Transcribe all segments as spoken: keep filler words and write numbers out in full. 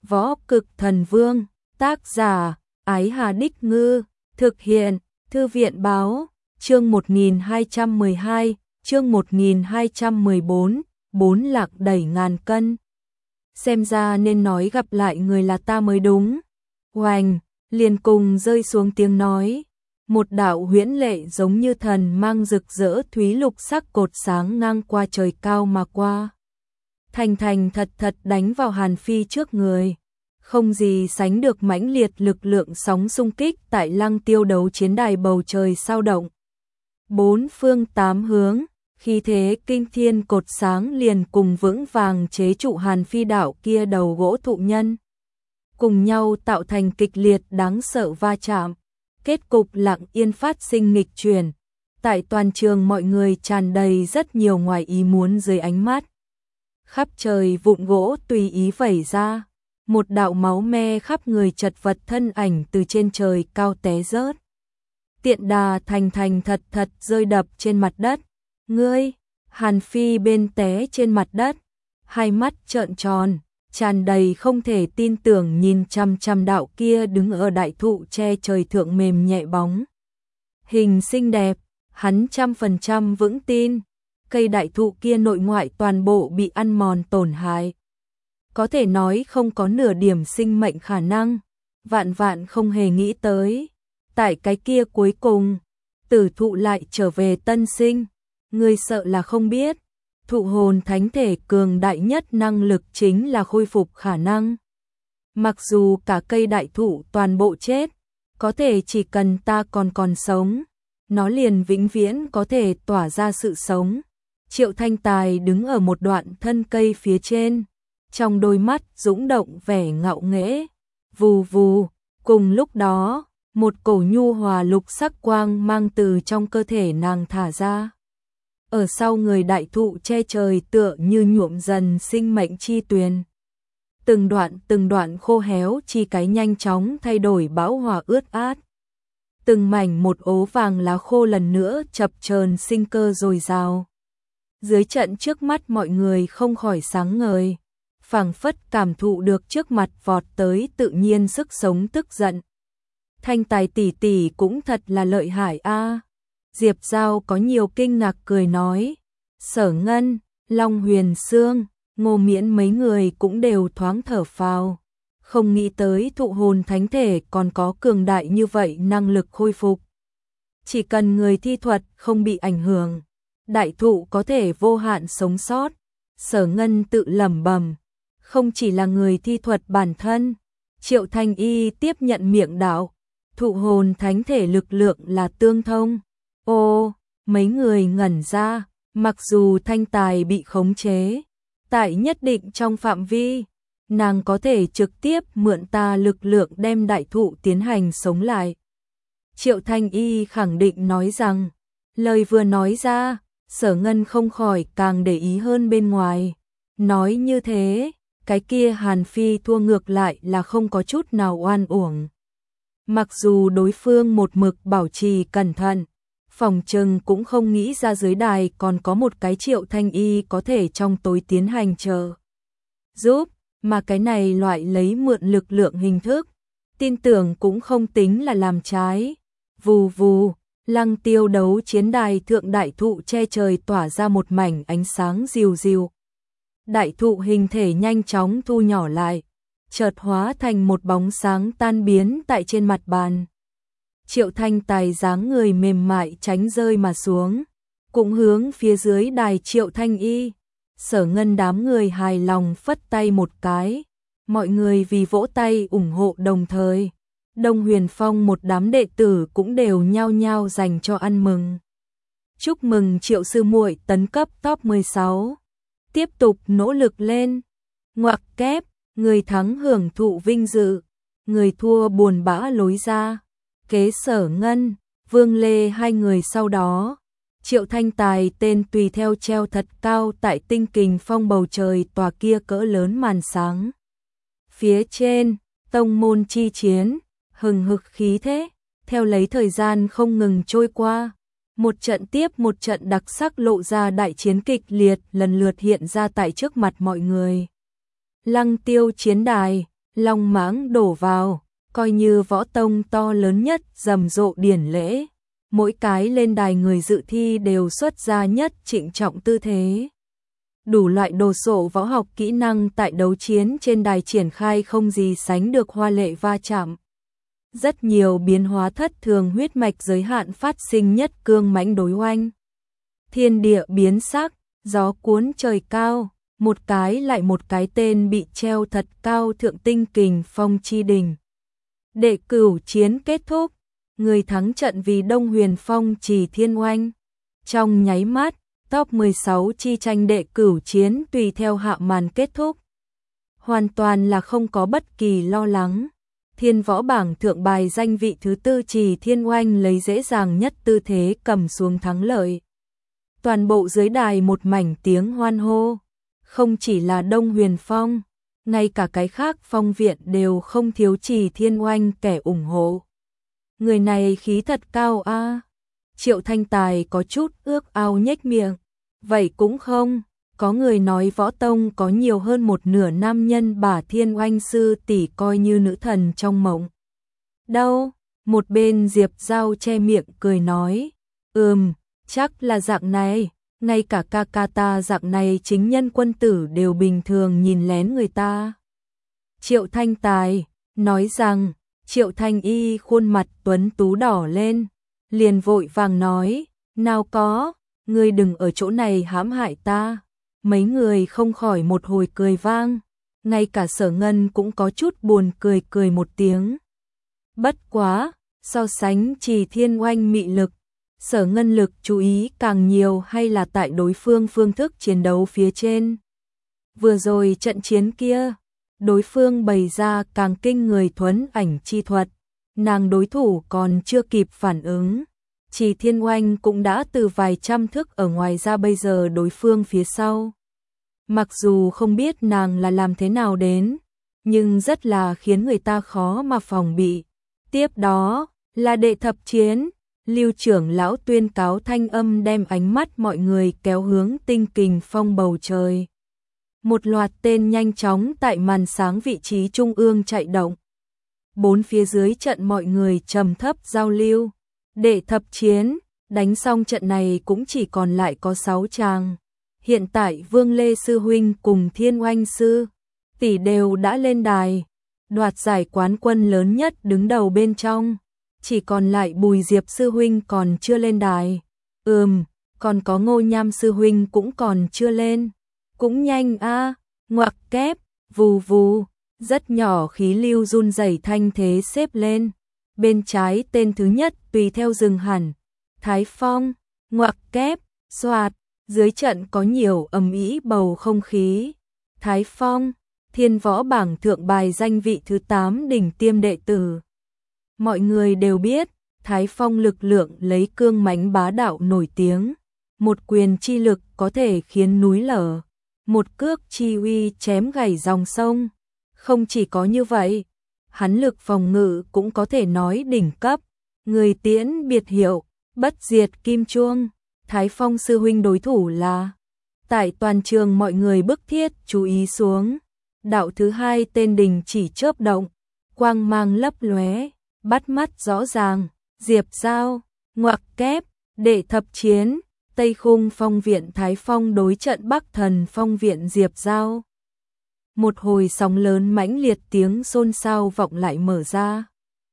Võ Cực Thần Vương, tác giả, Ái Hà Đích Ngư, thực hiện, Thư viện Báo, chương một nghìn hai trăm mười hai, chương một nghìn hai trăm mười bốn, bốn lạc đẩy ngàn cân. Xem ra nên nói gặp lại người là ta mới đúng. Oành, liền cùng rơi xuống tiếng nói. Một đạo huyễn lệ giống như thần mang rực rỡ thúy lục sắc cột sáng ngang qua trời cao mà qua. Thành thành thật thật đánh vào Hàn Phi trước người. Không gì sánh được mãnh liệt lực lượng sóng xung kích tại Lăng Tiêu đấu chiến đài, bầu trời sao động. Bốn phương tám hướng, khi thế kinh thiên cột sáng liền cùng vững vàng chế trụ Hàn Phi đạo kia đầu gỗ thụ nhân. Cùng nhau tạo thành kịch liệt đáng sợ va chạm. Kết cục lặng yên phát sinh nghịch chuyển. Tại toàn trường mọi người tràn đầy rất nhiều ngoài ý muốn dưới ánh mắt. Khắp trời vụn gỗ tùy ý vẩy ra. Một đạo máu me khắp người chật vật thân ảnh từ trên trời cao té rớt. Tiện đà thành thành thật thật rơi đập trên mặt đất. Ngươi, Hàn Phi bên té trên mặt đất. Hai mắt trợn tròn, tràn đầy không thể tin tưởng nhìn chăm chăm đạo kia đứng ở đại thụ che trời thượng mềm nhẹ bóng. Hình xinh đẹp, hắn trăm phần trăm vững tin. Cây đại thụ kia nội ngoại toàn bộ bị ăn mòn tổn hại. Có thể nói không có nửa điểm sinh mệnh khả năng. Vạn vạn không hề nghĩ tới. Tại cái kia cuối cùng, tử thụ lại trở về tân sinh. Người sợ là không biết. Thụ hồn thánh thể cường đại nhất năng lực chính là khôi phục khả năng. Mặc dù cả cây đại thụ toàn bộ chết, có thể chỉ cần ta còn còn sống, nó liền vĩnh viễn có thể tỏa ra sự sống. Triệu Thanh Tài đứng ở một đoạn thân cây phía trên, trong đôi mắt dũng động vẻ ngạo nghễ. Vù vù, cùng lúc đó, một cổ nhu hòa lục sắc quang mang từ trong cơ thể nàng thả ra. Ở sau người đại thụ che trời tựa như nhuộm dần sinh mệnh chi tuyền. Từng đoạn từng đoạn khô héo chi cái nhanh chóng thay đổi bão hòa ướt át. Từng mảnh một ố vàng lá khô lần nữa chập chờn sinh cơ dồi dào. Dưới trận trước mắt mọi người không khỏi sáng ngời, phảng phất cảm thụ được trước mặt vọt tới tự nhiên sức sống tức giận. Thanh Tài tỷ tỷ cũng thật là lợi hại a. Diệp Giao có nhiều kinh ngạc cười nói. Sở Ngân, Long Huyền Sương, Ngô Miễn mấy người cũng đều thoáng thở phào. Không nghĩ tới thụ hồn thánh thể còn có cường đại như vậy năng lực khôi phục. Chỉ cần người thi thuật không bị ảnh hưởng, đại thụ có thể vô hạn sống sót. Sở Ngân tự lẩm bẩm. Không chỉ là người thi thuật bản thân, Triệu Thanh Y tiếp nhận miệng đạo. Thụ hồn thánh thể lực lượng là tương thông. Ô, mấy người ngẩn ra, mặc dù Thanh Tài bị khống chế, tại nhất định trong phạm vi, nàng có thể trực tiếp mượn ta lực lượng đem đại thụ tiến hành sống lại. Triệu Thanh Y khẳng định nói rằng, lời vừa nói ra, Sở Ngân không khỏi càng để ý hơn bên ngoài. Nói như thế, cái kia Hàn Phi thua ngược lại là không có chút nào oan uổng. Mặc dù đối phương một mực bảo trì cẩn thận, phòng trừng cũng không nghĩ ra dưới đài còn có một cái Triệu Thanh Y có thể trong tối tiến hành chờ giúp, mà cái này loại lấy mượn lực lượng hình thức, tin tưởng cũng không tính là làm trái. Vù vù, Lăng Tiêu đấu chiến đài thượng đại thụ che trời tỏa ra một mảnh ánh sáng dịu dịu. Đại thụ hình thể nhanh chóng thu nhỏ lại, chợt hóa thành một bóng sáng tan biến tại trên mặt bàn. Triệu Thanh Tài dáng người mềm mại tránh rơi mà xuống, cũng hướng phía dưới đài Triệu Thanh Y. Sở Ngân đám người hài lòng phất tay một cái, mọi người vì vỗ tay ủng hộ đồng thời. Đông Huyền Phong một đám đệ tử cũng đều nhao nhao dành cho ăn mừng. Chúc mừng Triệu sư muội tấn cấp top mười sáu. Tiếp tục nỗ lực lên. Ngoặc kép, người thắng hưởng thụ vinh dự, người thua buồn bã lối ra. Kế Sở Ngân, Vương Lê hai người sau đó. Triệu Thanh Tài tên tùy theo treo thật cao tại tinh kình phong bầu trời tòa kia cỡ lớn màn sáng. Phía trên, tông môn chi chiến, hừng hực khí thế, theo lấy thời gian không ngừng trôi qua. Một trận tiếp một trận đặc sắc lộ ra đại chiến kịch liệt lần lượt hiện ra tại trước mặt mọi người. Lăng Tiêu chiến đài, long mãng đổ vào, coi như võ tông to lớn nhất rầm rộ điển lễ. Mỗi cái lên đài người dự thi đều xuất ra nhất trịnh trọng tư thế. Đủ loại đồ sộ võ học kỹ năng tại đấu chiến trên đài triển khai không gì sánh được hoa lệ va chạm. Rất nhiều biến hóa thất thường huyết mạch giới hạn phát sinh nhất cương mãnh đối oanh. Thiên địa biến sắc, gió cuốn trời cao, một cái lại một cái tên bị treo thật cao thượng tinh kình phong chi đỉnh. Đệ cửu chiến kết thúc, người thắng trận vì Đông Huyền Phong Trì Thiên Oanh. Trong nháy mắt, top mười sáu chi tranh đệ cửu chiến tùy theo hạ màn kết thúc. Hoàn toàn là không có bất kỳ lo lắng. Thiên võ bảng thượng bài danh vị thứ tư Trì Thiên Oanh lấy dễ dàng nhất tư thế cầm xuống thắng lợi. Toàn bộ dưới đài một mảnh tiếng hoan hô. Không chỉ là Đông Huyền Phong, ngay cả cái khác phong viện đều không thiếu Trì Thiên Oanh kẻ ủng hộ. Người này khí thật cao a. À. Triệu Thanh Tài có chút ước ao nhếch miệng. Vậy cũng không, có người nói võ tông có nhiều hơn một nửa nam nhân bà Thiên Oanh sư tỷ coi như nữ thần trong mộng. Đâu, một bên Diệp Giao che miệng cười nói, ừm, chắc là dạng này, ngay cả ca ca ta dạng này chính nhân quân tử đều bình thường nhìn lén người ta. Triệu Thanh Tài nói rằng, Triệu Thanh Y khuôn mặt tuấn tú đỏ lên, liền vội vàng nói, nào có, ngươi đừng ở chỗ này hãm hại ta. Mấy người không khỏi một hồi cười vang, ngay cả Sở Ngân cũng có chút buồn cười cười một tiếng. Bất quá, so sánh Trì Thiên Oanh mị lực, Sở Ngân lực chú ý càng nhiều hay là tại đối phương phương thức chiến đấu phía trên. Vừa rồi trận chiến kia, đối phương bày ra càng kinh người thuấn ảnh chi thuật, nàng đối thủ còn chưa kịp phản ứng. Trì Thiên Oanh cũng đã từ vài trăm thước ở ngoài ra bây giờ đối phương phía sau. Mặc dù không biết nàng là làm thế nào đến, nhưng rất là khiến người ta khó mà phòng bị. Tiếp đó, là đệ thập chiến, Lưu trưởng lão tuyên cáo thanh âm đem ánh mắt mọi người kéo hướng tinh kình phong bầu trời. Một loạt tên nhanh chóng tại màn sáng vị trí trung ương chạy động. Bốn phía dưới trận mọi người trầm thấp giao lưu. Đệ thập chiến, đánh xong trận này cũng chỉ còn lại có sáu chàng. Hiện tại Vương Lê Sư Huynh cùng Thiên Oanh Sư tỷ đều đã lên đài, đoạt giải quán quân lớn nhất đứng đầu bên trong. Chỉ còn lại Bùi Diệp Sư Huynh còn chưa lên đài. Ừm, còn có Ngô Nham Sư Huynh cũng còn chưa lên. Cũng nhanh a, à, ngoặc kép, vù vù, rất nhỏ khí lưu run rẩy thanh thế xếp lên. Bên trái tên thứ nhất tùy theo dừng hẳn. Thái Phong, ngoặc kép, xoạt, dưới trận có nhiều ầm ĩ bầu không khí. Thái Phong, thiên võ bảng thượng bài danh vị thứ tám đỉnh tiêm đệ tử. Mọi người đều biết, Thái Phong lực lượng lấy cương mãnh bá đạo nổi tiếng. Một quyền chi lực có thể khiến núi lở. Một cước chi uy chém gãy dòng sông. Không chỉ có như vậy, hắn lực phòng ngự cũng có thể nói đỉnh cấp. Người tiễn biệt hiệu, bất diệt kim chuông. Thái Phong sư huynh đối thủ là. Tại toàn trường mọi người bức thiết chú ý xuống. Đạo thứ hai tên đình chỉ chớp động, quang mang lấp lóe, bắt mắt rõ ràng. Diệp Giao, ngoặc kép, đệ thập chiến, Tây Khung Phong viện Thái Phong đối trận Bắc Thần Phong viện Diệp Giao. Một hồi sóng lớn mãnh liệt tiếng xôn xao vọng lại mở ra.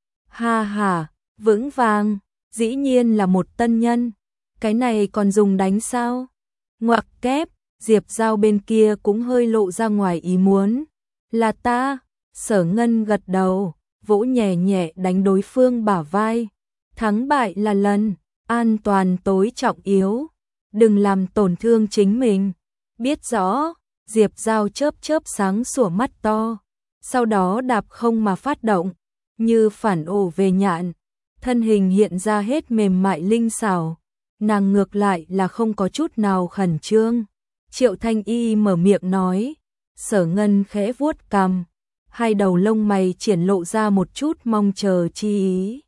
Ha ha, vững vàng, dĩ nhiên là một tân nhân. Cái này còn dùng đánh sao? Ngoặc kép, Diệp Giao bên kia cũng hơi lộ ra ngoài ý muốn. Là ta, Sở Ngân gật đầu, vỗ nhẹ nhẹ đánh đối phương bả vai. Thắng bại là lần, an toàn tối trọng yếu. Đừng làm tổn thương chính mình. Biết rõ, Diệp Giao chớp chớp sáng sủa mắt to. Sau đó đạp không mà phát động, như phản ổ về nhạn. Thân hình hiện ra hết mềm mại linh xảo. Nàng ngược lại là không có chút nào khẩn trương. Triệu Thanh Y mở miệng nói. Sở Ngân khẽ vuốt cằm, hai đầu lông mày triển lộ ra một chút mong chờ chi ý.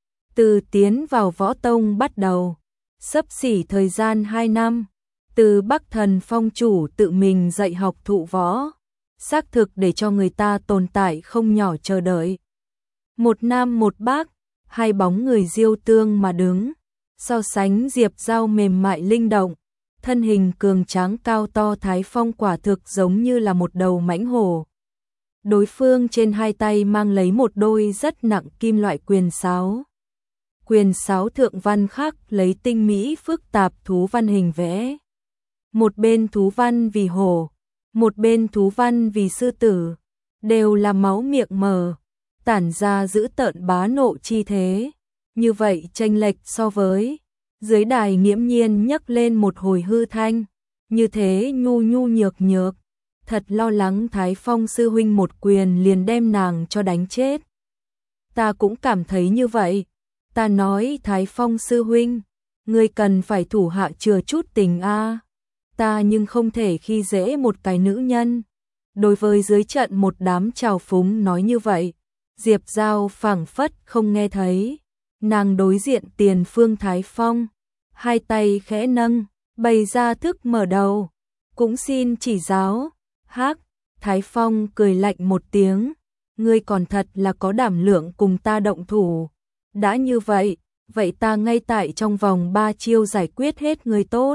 Từ tiến vào võ tông bắt đầu, xấp xỉ thời gian hai năm, từ Bắc Thần Phong chủ tự mình dạy học thụ võ, xác thực để cho người ta tồn tại không nhỏ chờ đợi. Một nam một bác, hai bóng người diêu tương mà đứng, so sánh Diệp Dao mềm mại linh động, thân hình cường tráng cao to Thái Phong quả thực giống như là một đầu mãnh hổ. Đối phương trên hai tay mang lấy một đôi rất nặng kim loại quyền sáo. Quyền sáo thượng văn khắc lấy tinh mỹ phức tạp thú văn hình vẽ. Một bên thú văn vì hổ, một bên thú văn vì sư tử, đều là máu miệng mở, tản ra dữ tợn bá nộ chi thế. Như vậy chênh lệch so với dưới đài nghiễm nhiên nhấc lên một hồi hư thanh, như thế nhu nhu nhược nhược, thật lo lắng Thái Phong sư huynh một quyền liền đem nàng cho đánh chết. Ta cũng cảm thấy như vậy, ta nói Thái Phong sư huynh, ngươi cần phải thủ hạ chừa chút tình a, ta nhưng không thể khi dễ một cái nữ nhân. Đối với dưới trận một đám trào phúng nói như vậy, Diệp Dao phảng phất không nghe thấy. Nàng đối diện tiền phương Thái Phong, hai tay khẽ nâng, bày ra thức mở đầu, cũng xin chỉ giáo. Hắc, Thái Phong cười lạnh một tiếng, ngươi còn thật là có đảm lượng cùng ta động thủ. Đã như vậy, vậy ta ngay tại trong vòng ba chiêu giải quyết hết ngươi tốt.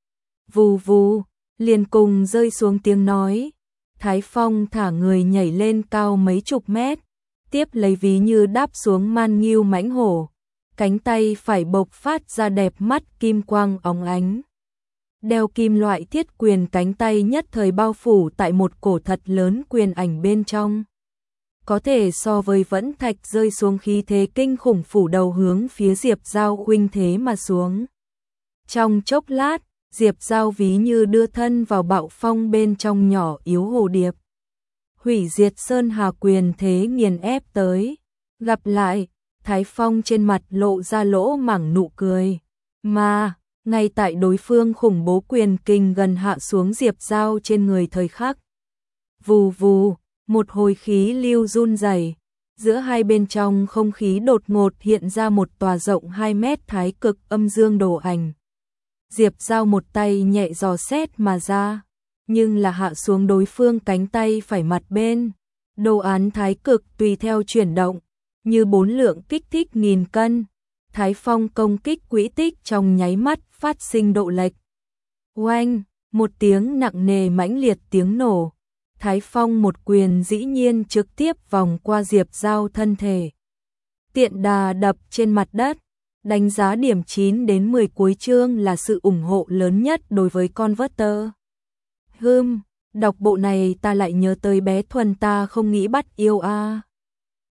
Vù vù, liền cùng rơi xuống tiếng nói. Thái Phong thả người nhảy lên cao mấy chục mét, tiếp lấy ví như đáp xuống man nghiêu mãnh hổ. Cánh tay phải bộc phát ra đẹp mắt kim quang óng ánh. Đeo kim loại thiết quyền cánh tay nhất thời bao phủ tại một cổ thật lớn quyền ảnh bên trong. Có thể so với vẫn thạch rơi xuống khí thế kinh khủng phủ đầu hướng phía Diệp Dao khuynh thế mà xuống. Trong chốc lát, Diệp Dao ví như đưa thân vào bạo phong bên trong nhỏ yếu hồ điệp. Hủy diệt sơn hà quyền thế nghiền ép tới. Gặp lại, Thái Phong trên mặt lộ ra lỗ mảng nụ cười. Mà, ngay tại đối phương khủng bố quyền kinh gần hạ xuống Diệp Dao trên người thời khắc. Vù vù, một hồi khí lưu run rẩy, giữa hai bên trong không khí đột ngột hiện ra một tòa rộng hai mét thái cực âm dương đồ ảnh. Diệp Dao một tay nhẹ dò xét mà ra, nhưng là hạ xuống đối phương cánh tay phải mặt bên. Đồ án thái cực tùy theo chuyển động, như bốn lượng kích thích nghìn cân. Thái Phong công kích quỹ tích trong nháy mắt phát sinh độ lệch. Oanh, một tiếng nặng nề mãnh liệt tiếng nổ. Thái Phong một quyền dĩ nhiên trực tiếp vòng qua Diệp Dao thân thể. Tiện đà đập trên mặt đất. Đánh giá điểm chín đến mười cuối chương là sự ủng hộ lớn nhất đối với Converter. Hừm, đọc bộ này ta lại nhớ tới bé Thuần ta không nghĩ bắt yêu a.